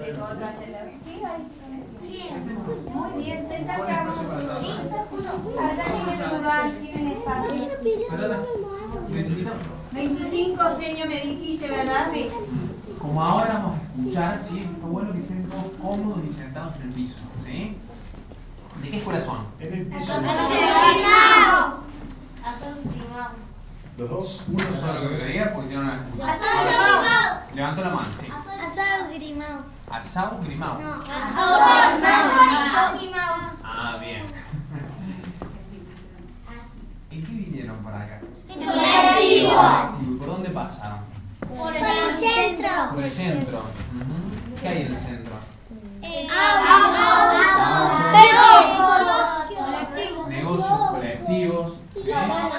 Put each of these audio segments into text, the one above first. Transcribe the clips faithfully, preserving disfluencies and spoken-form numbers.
tengo otra chela. Sí, ahí. Muy bien, sentate, vamos. Allá tienen lugar, tienen espacio. veinticinco, señor, me dijiste, ¿verdad? Sí. Como ahora vamos a escuchar, ¿sí? Está bueno que estén todos cómodos y sentados en el piso, ¿sí? ¿De qué escuela son? En el piso. Los dos. Uno solo que se diga porque si no no me escuchan. Levanto la mano, sí. Asado Grimao. Asado Grimao. No, asado Grimao. Ah, bien. ¿En qué vinieron para acá? En colectivo. ¿Y por dónde pasaron? Por el centro. Por el centro. Uh-huh. ¿Qué hay en el centro? Negocios colectivos. ¿Sí?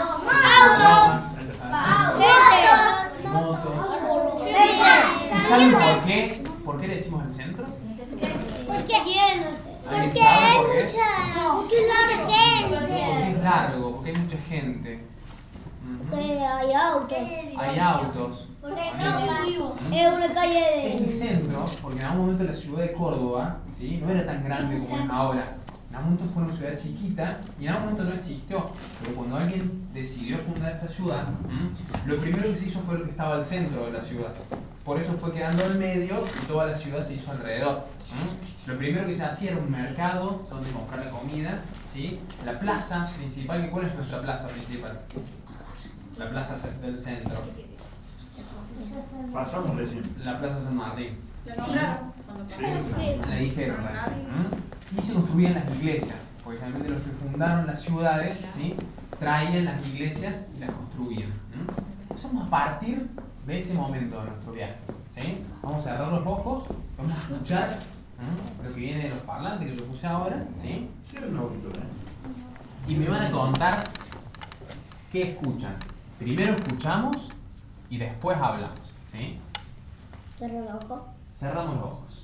Motos. ¿Y saben por qué? ¿Por qué le decimos el centro? Porque ¿Alguien sabe por qué? Porque es larga gente. Porque es largo, porque hay mucha gente. Uh-huh. Hay autos. Hay autos. Es una calle Es el de... centro, porque en algún momento la ciudad de Córdoba, ¿sí? No era tan grande como es ahora. En algún momento fue una ciudad chiquita y en algún momento no existió. Pero cuando alguien decidió fundar esta ciudad, ¿m? lo primero que se hizo fue lo que estaba al centro de la ciudad. Por eso fue quedando al medio y toda la ciudad se hizo alrededor. ¿m? Lo primero que se hacía era un mercado donde comprar la comida, ¿sí? La plaza principal, ¿y cuál es nuestra plaza principal? La plaza del centro. Pasamos recién. La plaza San Martín. ¿La nombraron? Sí. La dijeron recién. ¿Mm? Y se construían las iglesias, porque realmente los que fundaron las ciudades, ¿sí? traían las iglesias y las construían. ¿Mm? Empezamos a partir de ese momento de nuestro viaje. ¿Sí? Vamos a cerrar los ojos, vamos a escuchar ¿Mm? lo que viene de los parlantes que yo puse ahora. ¿Sí? Cierren los ojitos, ¿eh? Y me van a contar qué escuchan. Primero escuchamos y después hablamos. ¿Sí? Cerro el ojo. Cerramos los ojos.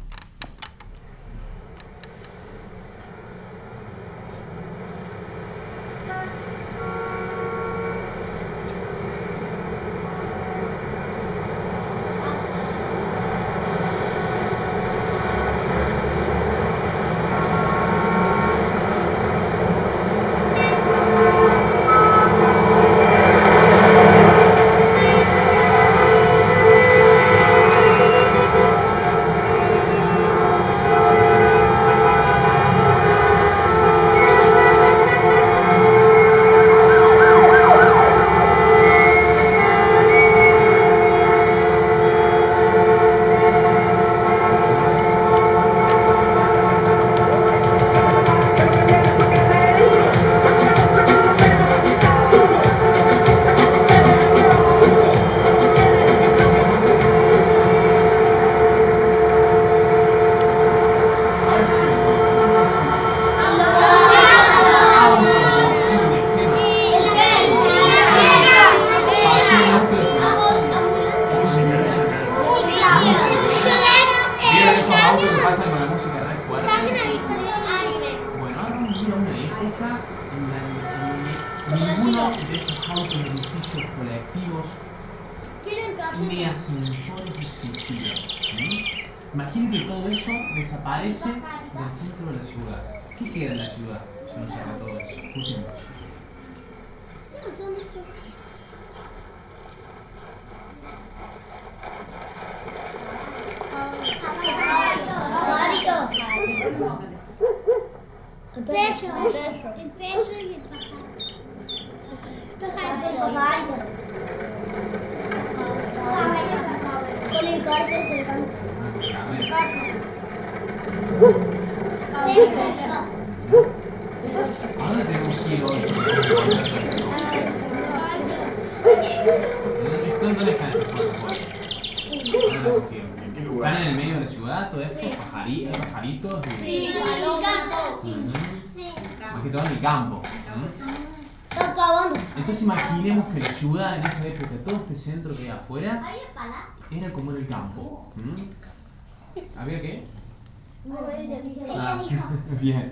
Ni ascensores existían. ¿Sí? Imaginen que todo eso desaparece del centro de la ciudad. ¿Qué queda en la ciudad si no se haga todo eso? Escuchen. El perro. El perro y el pajarito. Con el cartel se levanta. ¿A dónde tenemos que ir hoy? ¿Dónde están esas cosas hoy? ¿En qué lugar? ¿Están en el medio de la ciudad todo esto? ¿Pajari- ¿Pajaritos? Sí, en el campo. Más que todo en el campo. ¿Mm? Está acabando. Entonces imaginemos que la ciudad en esa época, todo este centro que hay afuera, ¿Había pala? era como en el campo. ¿Mm? ¿Había qué? Ella dijo. Bien.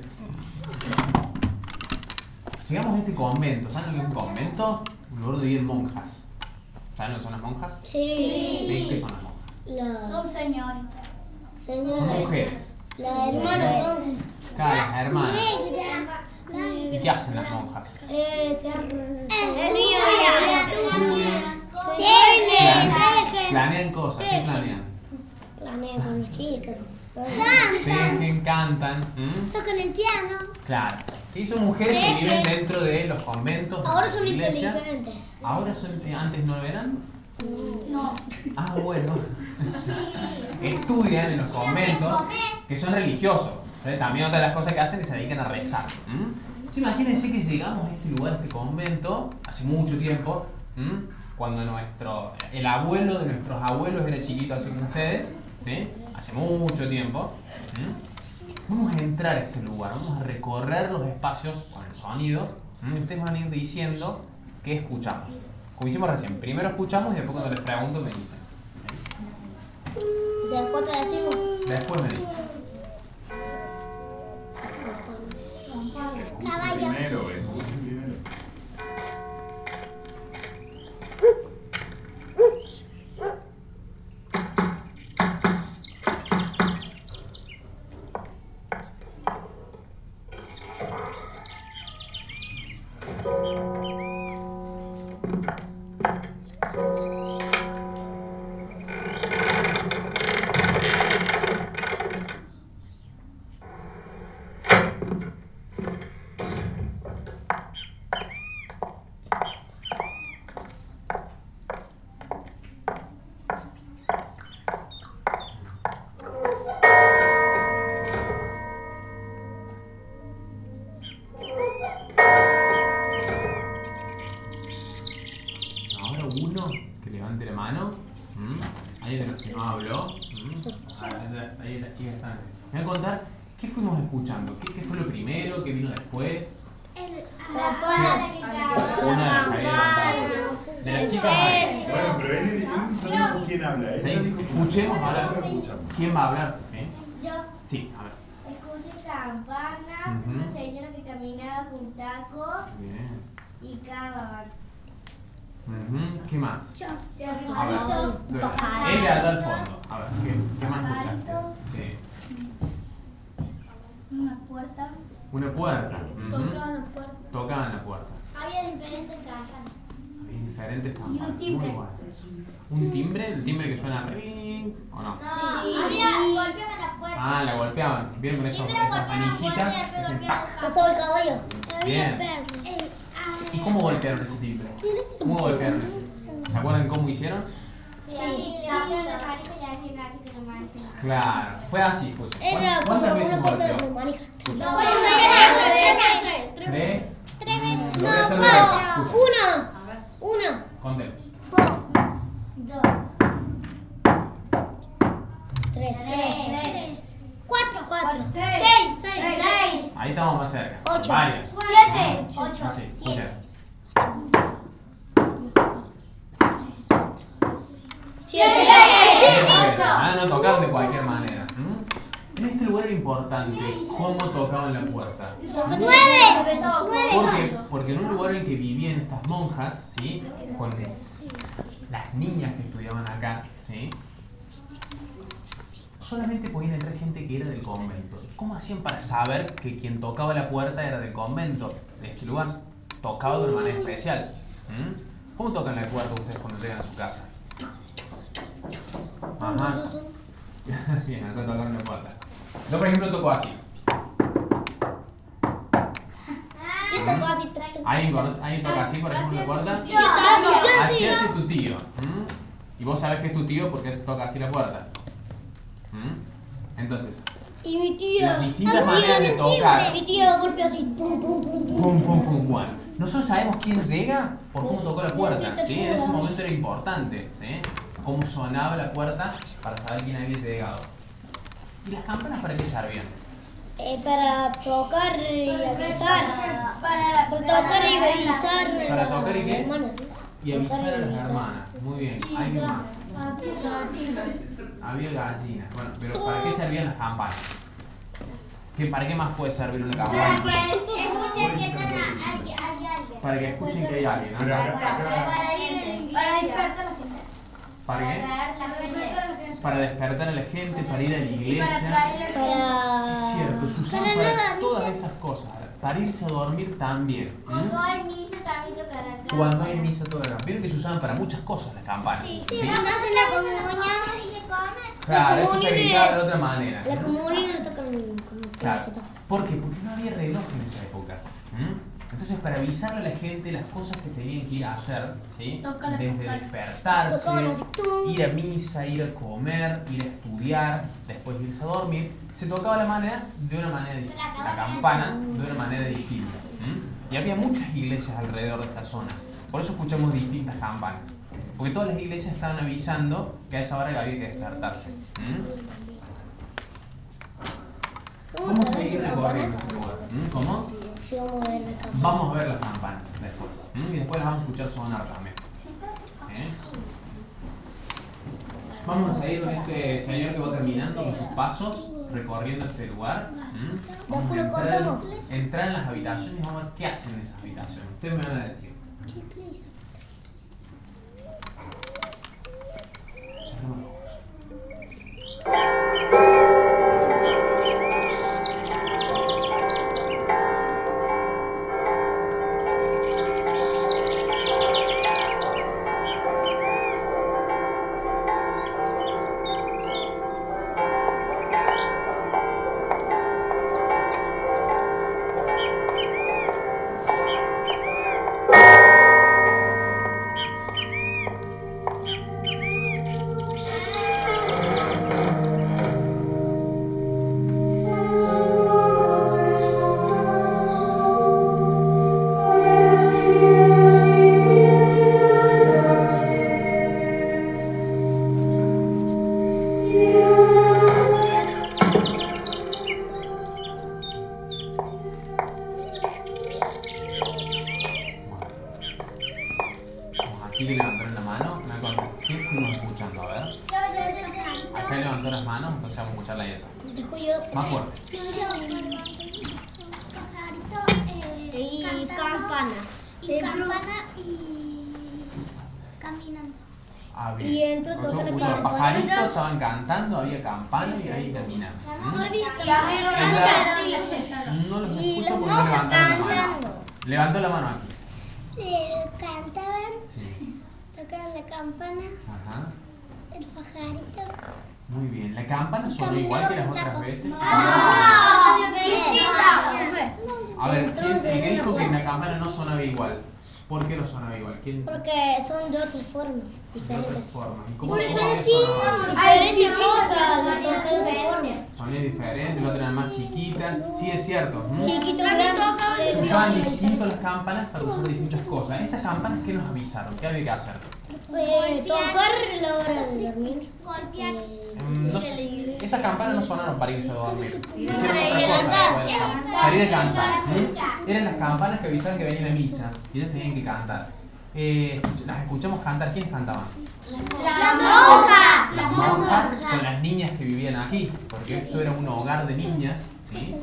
Llegamos a este convento. ¿Saben lo que es un convento? Un lugar donde viven monjas. ¿Saben lo que son las monjas? Sí. ¿Qué son las monjas? La... Son señoritas. Son Señora, mujeres. las hermanas son Claro, las hermanas. negra. ¿Y qué hacen las monjas? Eh, ser... Planean, planean cosas. ¿Qué planean? Planean con los chicos. Tejen, cantan. ¿Mm? Tocan el piano. Claro. Sí, son mujeres que viven dentro de los conventos, de Ahora las son iglesias. inteligentes. ¿Ahora son, eh, antes no lo eran? No. Ah, bueno. Estudian en los conventos que son religiosos. Entonces, también otra de las cosas que hacen es se dedican a rezar. ¿Mm? Entonces, imagínense que llegamos a este lugar, a este convento, hace mucho tiempo, ¿Mm? cuando nuestro, el abuelo de nuestros abuelos era chiquito, así como ustedes, ¿sí? Hace mucho tiempo. ¿Mm? Vamos a entrar a este lugar, vamos a recorrer los espacios con el sonido. ¿Mm? Y ustedes van a ir diciendo qué escuchamos. Como hicimos recién, primero escuchamos y después cuando les pregunto me dicen. Después te decimos. Después me dicen. Escuchen primero, escuchen primero. Ahora uno que levante la mano. ¿Mm? Ahí de los que no habló. ¿Mm? Ah, ahí las chicas están. Me voy a contar qué fuimos escuchando. ¿Qué, qué fue lo primero? ¿Qué vino después? Una de las que había levantado. De las chicas. ahí. Bueno, pero él, él no dijo quién habla. Ella Sí, dijo quién escuchemos habla. ahora. Ahora escuchamos. ¿Quién va a hablar? ¿Sí? Yo Sí, a ver. escuché campanas, Ujú. una señora que caminaba con tacos Bien. y cábala. Ujú. ¿Qué más? Se A ver. pajaritos. Él allá al fondo. A ver, ¿qué, qué más escuchaste? Pajaritos. Sí. Una puerta. Una puerta. Ujú. Tocaban la puerta. Tocaban la puerta. Había diferentes campanas. Había diferentes campanas. un timbre. Muy bueno eso. ¿Un timbre? ¿El timbre que suena ring o no? Sí, había, golpeaban la puerta. Ah, la golpeaban. ¿Vieron con esos, Primero esas golpeaban la manijitas? puerta y después Hacen golpeaban tac. la Pasó el caballo. Bien. El- ah, ¿Y cómo golpearon ese timbre? ¿Cómo golpearon ese? ¿Se acuerdan cómo hicieron? Sí, sí, abrían la manija y hacían así con la manija. Claro, fue así, escucha. Era como ¿Cuántas veces una puerta de golpeó? manija. Escucha. No, ¿Tres? Tres veces. Mm, lo voy a hacer de No, vuelta. Escucha. una. Una. Contemos. Dos. Tres. Tres. Cuatro. Cuatro. Seis. Seis. Ahí estamos más cerca. Ocho. Varias. Siete. Ocho. Así, escucha. Siete. Ah, no tocaron de cualquier manera. ¿Mm? En este lugar era importante cómo tocaban la puerta. Nueve. ¿Por qué? Porque en un lugar en el que vivían estas monjas, ¿sí? Con las niñas que estudiaban acá, ¿sí? Solamente podían entrar gente que era del convento. ¿Cómo hacían para saber que quien tocaba la puerta era del convento? De este lugar. Tocaba de una manera especial. ¿Mm? ¿Cómo tocan la puerta ustedes cuando llegan a su casa? Ajá. Bien, eso tocaron la puerta. Yo, por ejemplo, toco así. Yo toco así. toc, toc. ¿Alguien, conoce- ¿Alguien toca así, por ejemplo, la puerta? Yo también. Así hace tu tío. ¿Mm? Y vos sabés que es tu tío porque se toca así la puerta. ¿Mm? Entonces, Y mi tío. las distintas Ah, maneras de mi tío, tocar. Mi tío golpea así. Pum, pum, pum, pum. Pum, pum, pum, bueno. Nosotros sabemos quién llega por cómo tocó la puerta. ¿Sí? En ese momento era importante. ¿Sí? Cómo sonaba la puerta para saber quién había llegado. ¿Y las campanas para qué servían? Eh, para tocar y avisar. Para tocar y avisar. ¿Para tocar y qué? Hermanas. Y avisar a Tocar y las avisar. hermanas. Muy bien. ¿Hay más? Había gallinas. Bueno, pero ¿para qué servían las campanas? ¿Qué, ¿Para qué más puede servir una Para campana? que escuchen que están a- hay, hay alguien. Para que escuchen que hay alguien. Pero ¿no? acá, acá, Para ir Para despertar a la gente. ¿Para qué? traer la gente. para despertar a la gente, para ir a la iglesia. Para... Es cierto, se usaban Para para nada, todas esas cosas. Para irse a dormir también. ¿Mm? Cuando hay misa también toca la campana. Cuando hay misa toda la Vieron que se usaban para muchas cosas las campanas. Sí, ¿sí? sí, cuando hacen la comunión y se come. Claro, eso se comunión avisaba es- de otra manera. La comunión le toca como Claro. ¿Por qué? Porque no había reloj en esa época. ¿Mm? Entonces, para avisarle a la gente las cosas que tenían que ir a hacer, ¿sí? Toca la Desde campana. despertarse, Tocaban así, tum. ir a misa, ir a comer, ir a estudiar, después irse a dormir, se tocaba la manera de una manera distinta, la campana de una manera distinta. ¿Mm? Y había muchas iglesias alrededor de esta zona, por eso escuchamos distintas campanas, porque todas las iglesias estaban avisando que a esa hora había que despertarse. ¿Mm? Vamos a seguir recorriendo este lugar. ¿Mm? ¿Cómo? Sí, vamos a ver la campana. Vamos a ver las campanas después. ¿Mm? Y después las vamos a escuchar sonar también. ¿Eh? Vamos a seguir con este señor que va caminando con sus pasos, recorriendo este lugar. ¿Mm? Vamos a entrar, entrar en las habitaciones y vamos a ver qué hacen en esas habitaciones. Ustedes me van a decir. Cerramos los ojos. Aquí le levantaron la mano. Me acuerdo. ¿Qué fuimos escuchando? A ver. Acá levantó las manos, entonces vamos a escucharla esa. Después yo... Más fuerte. Y campana. Y campana y caminando. Había. Y entro Escuchó- toca la escuchó, Los campana. pajaritos estaban cantando, había campana y ahí caminando. ¿Mm? Y a ver, No los Y escucho los porque no monjas levantaron la mano. cantando. Levantó la mano aquí. Cantaban, Sí. tocaban la campana, Ajá. el pajarito. Muy bien. ¿La campana sonó igual que las otras veces? Ah, A ver, Entró ¿quién, el que de dijo una que la puerta. campana no sonaba igual? ¿Por qué no sonaba igual? ¿Quién? Porque son de otras formas, De otras diferentes. formas. ¿Y cómo, Por cómo eso había no tienen sonado? diferentes cosas, la toca de otra forma. Sonidos diferentes, la otra era más chiquita. Sí, es cierto. ¿Mm? Chiquito, grande. Se usaban distinto las campanas para usar distintas cosas. Estas campanas, ¿qué nos avisaron? ¿Qué había que hacer? Eh, tocar la hora de dormir. Golpear. Eh, Mm, no sé, esas campanas no sonaron para irse a dormir. Hicieron para otra ir a cosa cantar. después de la campana. Para ir a cantar. ¿Mm? Eran las campanas que avisaban que venían a misa y ellas tenían que cantar. Eh, las escuchamos cantar. ¿Quiénes cantaban? La monja. Las monjas con las niñas que vivían aquí, porque esto era un hogar de niñas, ¿sí?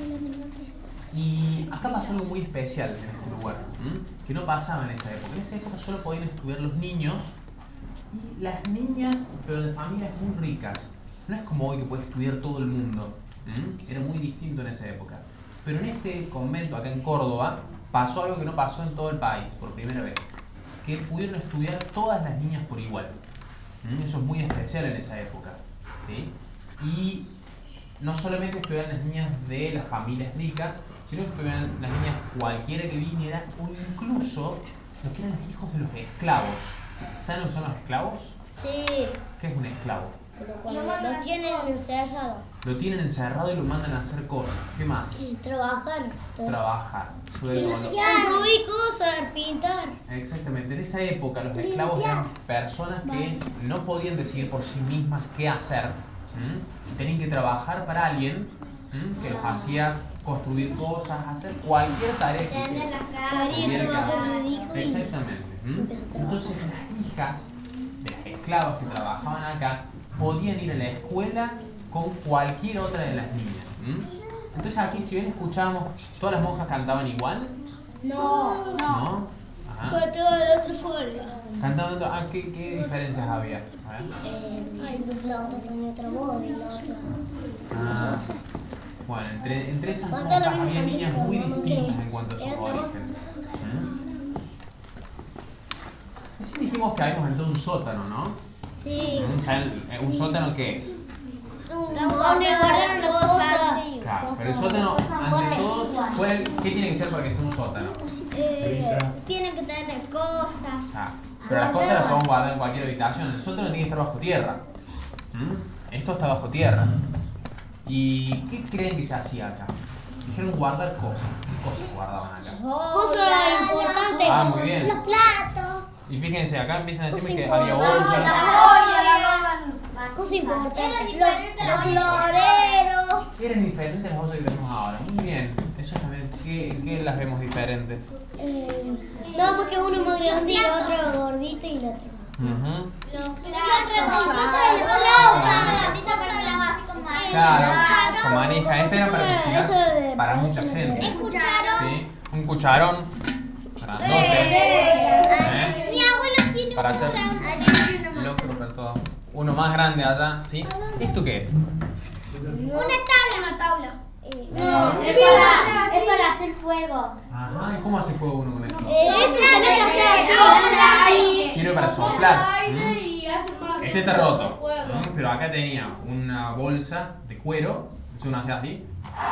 Y acá pasó algo muy especial en este lugar, ¿m? Que no pasaba en esa época. En esa época solo podían estudiar los niños y las niñas, pero de familias muy ricas. No es como hoy que puede estudiar todo el mundo, ¿m? Era muy distinto en esa época. Pero en este convento acá en Córdoba pasó algo que no pasó en todo el país por primera vez, que pudieron estudiar todas las niñas por igual. ¿M? Eso es muy especial en esa época, ¿sí? Y no solamente estudiaban las niñas de las familias ricas, sino que estudiaban las niñas cualquiera que viniera, o incluso los que eran los hijos de los esclavos. ¿Saben lo que son los esclavos? Sí, ¿Qué es un esclavo? pero cuando lo tienen encerrado Lo tienen encerrado y lo mandan a hacer cosas. ¿Qué más? y trabajar. Entonces, Trabajar. y Sueldo, no sé, ¿no? construir cosas, pintar. Exactamente, en esa época los esclavos eran personas que no podían decidir por sí mismas qué hacer, ¿m? Y tenían que trabajar para alguien, ¿m? Que los hacía construir cosas, hacer cualquier tarea que Tender hiciera. las Tuviera camas. Quería que trabajar hacer. de hijo y- Exactamente. ¿m? Entonces las hijas de las esclavas que trabajaban acá podían ir a la escuela con cualquier otra de las niñas. ¿m? Entonces aquí, si bien escuchamos, todas las monjas cantaban igual, No, ¿no? Ajá. Con todo de otra forma. Cantando, ah, ¿qué, ¿qué diferencias había? A ver. Eh, la otra tenía otra voz y la otra. Ah, bueno, entre, entre esas Cuando monjas la misma había canción, niñas pero muy no me distintas quedé. en cuanto a sus Era otra voz. orígenes. ¿Mm? Así dijimos que habíamos entrado en un sótano, ¿no? Sí. ¿Mm? Ya el- eh, ¿Un sótano qué es? Donde guardaron las cosas. Claro, pero el sótano, ante todo, ¿cuál- ¿qué tiene que ser para que sea un sótano? Eh, tienen que tener cosas. Ah, pero las cosas las podemos guardar en cualquier habitación. El sótano tiene que estar bajo tierra. ¿Mm? Esto está bajo tierra. ¿Y qué creen que se hacía acá? Dijeron guardar cosas. ¿Qué cosas guardaban acá? Cosas importantes. Ah, muy bien. Los platos. Y fíjense, acá empiezan a decirme Cosas que había importantes. bolsas. Cosas importantes. Los, los floreros. Eran diferentes las bolsas que tenemos ahora. Muy bien. Eso también, ¿qué, qué las vemos diferentes? Eh, no, porque uno es más grande y el otro gordito y el otro. Ujú. Claro. Claro, con manija. Este era para Eso cocinar de- para eso mucha de- gente. Cucharón. ¿Sí? Un cucharón grandote. ¿Eh? Mi abuelo tiene Para un hacer cucharón. locro para todo. Uno más grande allá, ¿sí? ¿Esto qué es? Una tabla. Una tabla. No, es para, es para hacer fuego. Ajá, ¿y cómo hace fuego uno con esto? Eso tenés que hacer así. Sirve para soplar. ¿Mm? Este está roto, ¿Mm? Pero acá tenía una bolsa de cuero, eso uno hace así.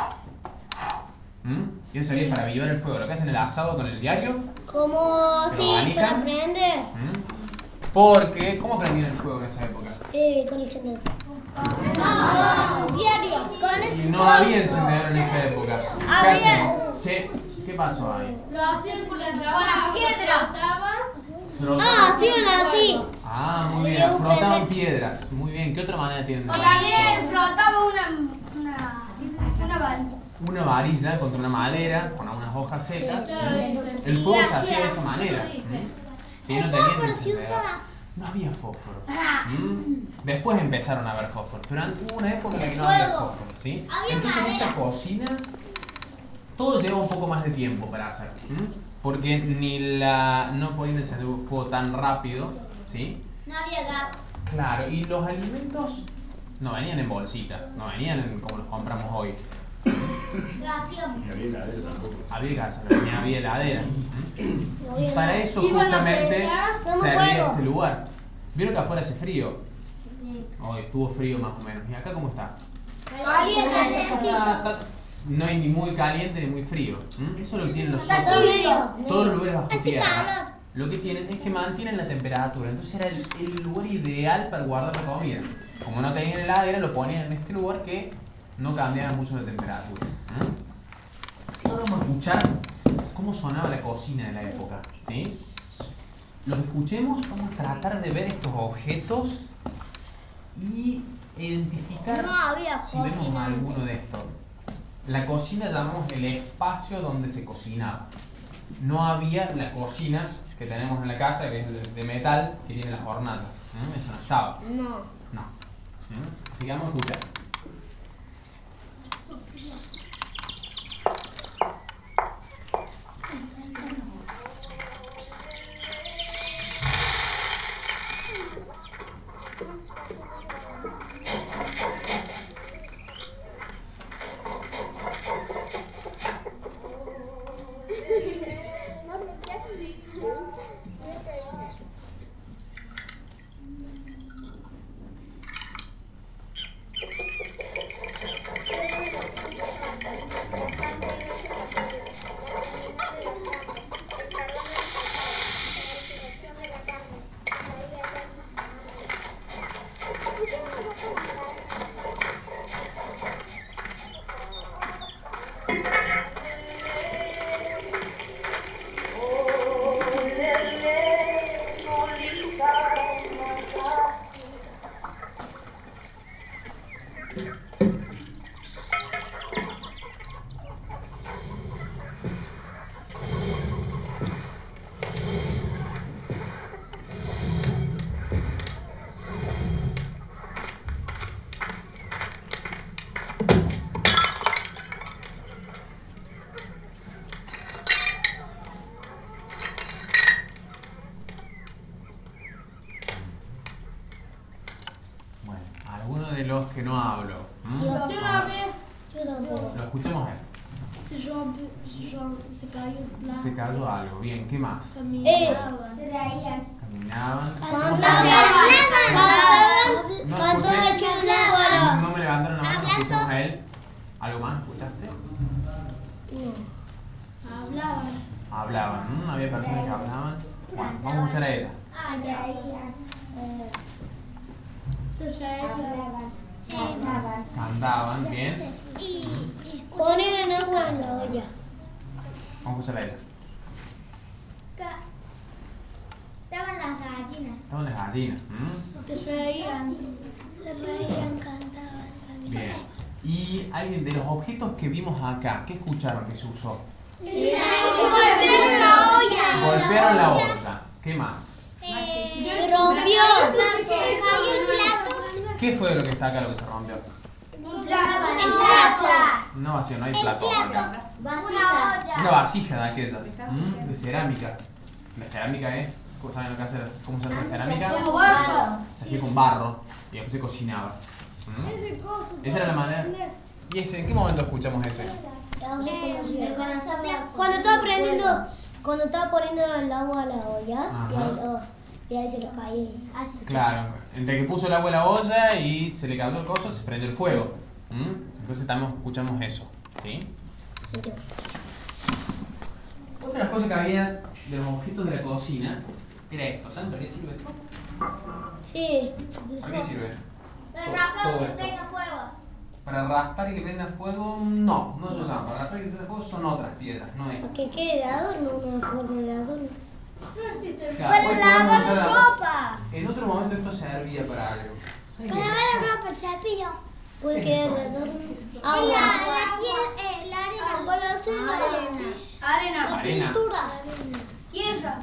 ¿Mm? Y eso servía para avivar el fuego. Lo que hacen en el asado con el diario. Como ¿Pero sí, abanican? para prender. ¿Mm? Porque, ¿cómo prendían el fuego en esa época? Eh, con el encendedor. No, diario. Con Y el no había encendedor en esa época. ¿Qué Había. hacen? Che, ¿qué pasó ahí? Lo hacían con las ramas, Con la piedra. frotaban. Frotaban. Ah, sí, bueno, así. Ah, muy bien, frotaban piedras. Muy bien, ¿qué otra manera tienen de También flotaba una, una, una varita. Una varilla contra una madera con unas hojas secas? Sí. El fuego se hacía de esa manera. ¿Mm? Si no tenían fósforo se encendedor. usaba. No había fósforo. ¿Mm? Después empezaron a haber fósforo, pero hubo una época en la que no había fósforo, ¿sí? Entonces en esta cocina todo lleva un poco más de tiempo para hacer, ¿m? Porque ni la no podían encender un fuego tan rápido, ¿sí? No había gas. Claro, y los alimentos no venían en bolsita, no venían en- como los compramos hoy. Gación. Había gas, pero ni había heladera. Y para eso Iban a justamente pescar. No me servía puedo. este lugar. ¿Vieron que afuera hace frío? Hoy estuvo frío más o menos. ¿Y acá cómo está? Caliente. Está- está- no hay ni muy caliente ni muy frío. ¿M? Eso es lo que tienen los Está sótanos. todo medio. Todos los lugares bajo Hace tierra. calor. Lo que tienen es que mantienen la temperatura. Entonces era el, el lugar ideal para guardar la comida. Como no tenían heladera, lo ponían en este lugar que no cambiaba mucho la temperatura. ¿Mm? Así que ahora vamos a escuchar cómo sonaba la cocina de la época. ¿Sí? Los escuchemos, vamos a tratar de ver estos objetos y identificar No había si vemos cocina. alguno de estos. La cocina llamamos el espacio donde se cocinaba. No había la cocina que tenemos en la casa, que es de- de metal, que tiene las hornallas. ¿Mm? Eso no estaba. No. No. ¿Mm? Así que vamos a escuchar. Alguno de los que no hablo. ¿Mm? Yo. Ah, Yo tampoco. lo escuchemos a él. Se rompió, se rompió, se cayó. La Se cayó algo. Bien, ¿qué más? caminaba. Se reían. Caminaban. Cantaban. No Cantaban escuché. hecho una bola. No me levantaron la mano, lo escuchamos a él. ¿Algo más? ¿Escuchaste? No. Hablaban. Hablaban. ¿Mm? Había personas que hablaban. Bueno, vamos a escuchar a ella. Se reían. Se reían. Cantaban. Cantaban, bien. Ponían agua en la olla. Vamos a escuchar a ella. Estaban las gallinas. Estaban las gallinas. ¿Mm? Se reían. Se reían, cantaban. Bien. Y alguien de los objetos que vimos acá, ¿qué escucharon que se usó? Golpearon la olla. Golpearon la olla. ¿Qué más? Se rompió. ¿Qué fue de lo que está acá lo que se rompió? No vacío, no hay plato acá. Una vasija de aquellas. ¿Mm? De cerámica. La cerámica es, ¿saben lo que hace, cómo se hace la cerámica? Se hacía con barro y después se cocinaba. ¿Mm? Esa era la manera. ¿Y ese? ¿En qué momento escuchamos ese? Cuando estaba prendiendo, cuando estaba poniendo el agua a la olla, y Ajá. ahí, oh, y ahí se lo caía. Claro, entre que puso el agua en la olla y se le cayó el coso, se prendió el fuego. ¿Mm? Entonces estamos, escuchamos eso. ¿Sí? Otra de las cosas que había de los objetos de la cocina era esto. ¿Saben para qué sirve esto? Sí. ¿Para qué sirve? El Todo- rapón todo que esto. prenda fuego. Para raspar y que prenda fuego, no, no se usan. Para raspar y que prenda fuego son otras piedras, no es. Para que quede de adorno, una forma de adorno. Claro, hoy podemos usar la- ropa. En otro momento esto servía para algo. ¿Saben qué? la ropa, el cepillo. Puede quedar de adorno. La, Agua. la, tierra, eh, la arena. ¿Cuál es la arena? Arena. Arena. Tierra.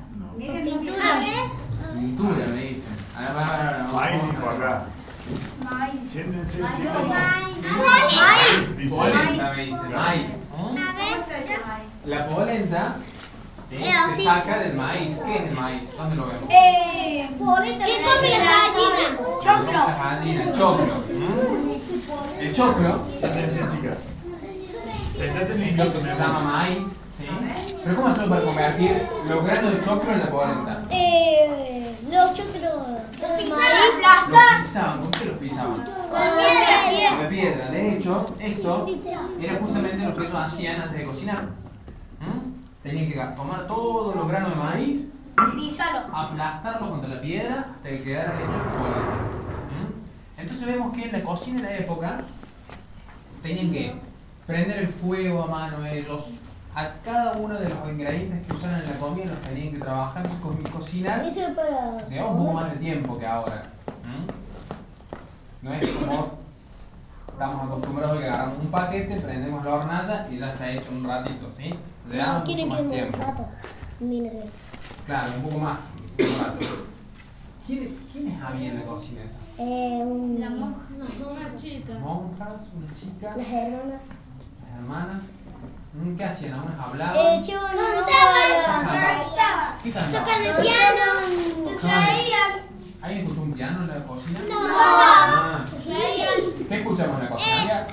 Pintura, me dicen. Ahora, ahora, ahora, ahora, Maíz vamos dijo a ver. acá. Siéntense, siéntense. Maíz. Dice. Polenta, me dicen. Maíz. ¿Mm? A ver. La polenta ¿sí? se saca del maíz. ¿Qué es el maíz? ¿Dónde lo vemos? ¿Qué come la gallina? Choclo. La gallina, el choclo. ¿Mm? El choclo Siéntense, chicas. Sentate en el ingreso, mi se amor. llama maíz. ¿Sí? Pero ¿cómo hacemos para convertir los granos de choclo en la polenta? Eh, los choclos. Los pisaban. ¿Con qué los pisaban? Con la piedra. De hecho, esto era justamente lo que ellos hacían antes de cocinar. ¿Mm? Tenían que tomar todos los granos de maíz, aplastarlos contra la piedra hasta que quedaran hechos polenta. ¿Mm? Entonces vemos que en la cocina en la época tenían que prender el fuego a mano ellos. A cada uno de los ingredientes que usaban en la comida los tenían que trabajar y co- cocinar. Eso es para. Llevamos un poco más de tiempo que ahora. ¿Mm? No es como estamos acostumbrados a que agarramos un paquete, prendemos la hornalla y ya está hecho en un ratito, ¿sí? Llevamos No, mucho quieren que más me un tiempo. rato. Mira, Claro, un poco más. un rato. ¿Quiénes, ¿Quiénes había en la cocina esa? eh, un, Una chica. Monjas, una chica, las hermanas. las hermanas. Mm, ¿Qué hacían? ¿Algunas hablaban? Eh, yo no Cantaban. ¿Qué cantaban? Tocan el piano. Se reían. ¿Alguien escuchó un piano en la cocina? No. Ah. Se reían. ¿Qué escuchamos en la cocina? Había-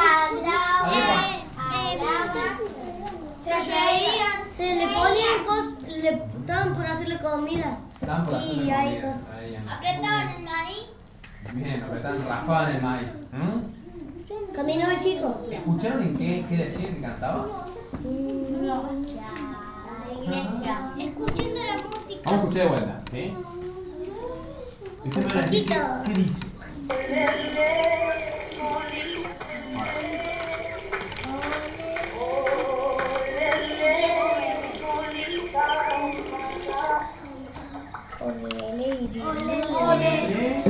Se reían. Se le ponían cosas, le estaban por hacerle comida. Estaban por hacer Y la hay comida, cosas. ahí, Apretaban el maíz. Bien, apretaban, raspaban el maíz. ¿Mm? Caminó el chico. ¿Escucharon en qué, qué decían que cantaba? Mm, La iglesia. Escuchando la música. Vamos a escuchar de vuelta, ¿sí? Y ustedes me van a decir qué, qué dice. Olele,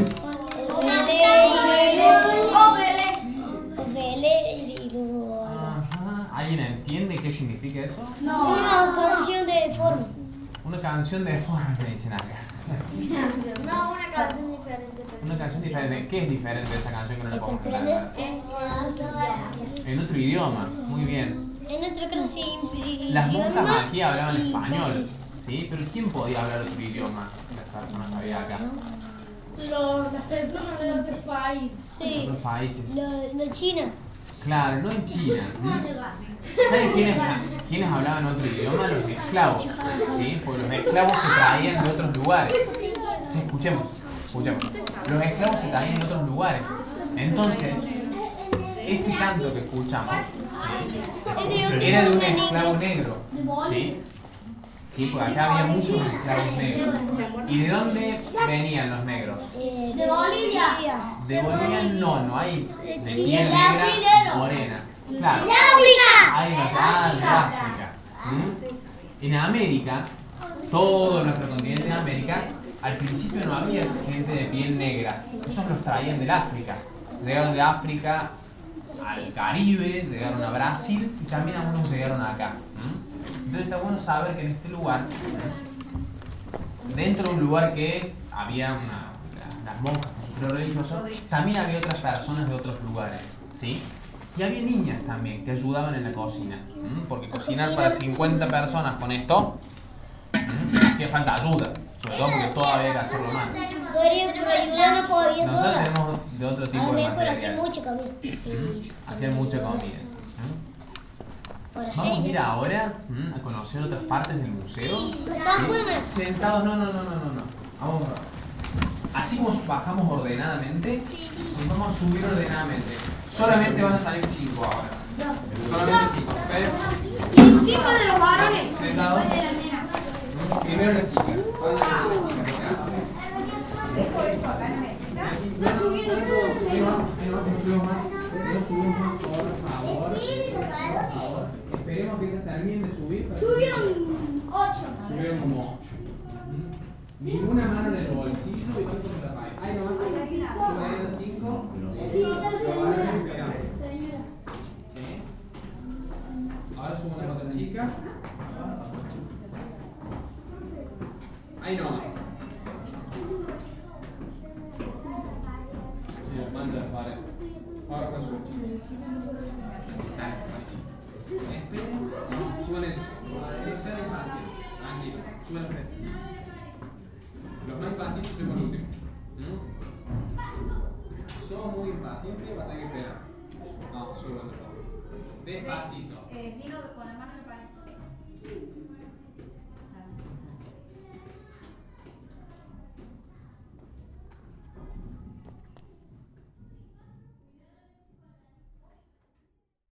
Ajá. ¿Alguien entiende qué significa eso? una canción de forma. Una canción de forma, me dicen acá. No, una canción diferente. Una canción diferente. ¿Qué es diferente de esa canción que no la podemos ¿Comprende? entender? En otro idioma. Muy bien. En otra clase Las monjas idioma aquí hablaban y español, bases. ¿sí? Pero ¿quién podía hablar otro idioma? Las personas que había acá. Los, las personas de otros países. Sí. Otros países. Lo, lo China. Claro, no en China. ¿Saben quiénes, quiénes hablaban otro idioma? Los esclavos. ¿Sí? Porque los esclavos se traían de otros lugares. Sí, escuchemos, escuchemos. Los esclavos se traían de otros lugares. Entonces, ese canto que escuchamos, ¿sí? Era de un esclavo negro. ¿Sí? Sí, porque acá había muchos esclavos negros. ¿Y de dónde venían los negros? Eh, De Bolivia. De Bolivia no, no hay de Chile. piel negra morena. Claro. ¡De África! Hay más ah, de África. ¿Mm? En América, todo nuestro continente de América, al principio no había gente de piel negra. Esos los traían del África. Llegaron de África al Caribe, llegaron a Brasil y también algunos llegaron acá. ¿Mm? Entonces está bueno saber que en este lugar, dentro de un lugar que había una, las monjas con su credo religioso, también había otras personas de otros lugares, ¿sí? Y había niñas también que ayudaban en la cocina, ¿m? Porque cocinar para cincuenta personas con esto, ¿m? hacía falta ayuda, sobre todo porque todo había que hacerlo mal. Pero ayudar no podía Nosotros sola. tenemos de otro tipo A de lo mejor hacía material. mucha comida. ¿M? Hacían mucha comida. ¿M? Por Vamos a ir ejemplo. ahora ¿m? a conocer otras partes del museo. Los ¿Sí? Sentados, no, no, no, no, no, no. Vamos a... Así como bajamos ordenadamente, y vamos a subir ordenadamente. Solamente van a salir cinco ahora. Solamente cinco. ¿Ok? Cinco de los varones. Sentados. Primero las chicas. ¿Cuáles son las chicas? Dejo esto acá en la mesita. No subimos más, no subimos más, no subimos más, por favor. Por favor. Esperemos que ellas terminen de subir. Subieron ocho. Subieron como ocho. Ninguna mano en el bolsillo y tanto se la pared. Ahí nomás. Suben ahí las cinco. Sí, Lo van a esperar. ¿Sí? Ahora suben las otras chicas. Ahí nomás. Sí, mancha la pared. Ahora pueden subir, chicos. Dale, buenísimo. Esperen. No, suben esos. Por la dirección es fácil. Tranquilo. Suben los tres. Los más impacientes soy por último. ¿Mm? Somos muy impacientes, va a tener que esperar. No, suban los dos. Despacito. Eh, Gino, con la mano en la pared.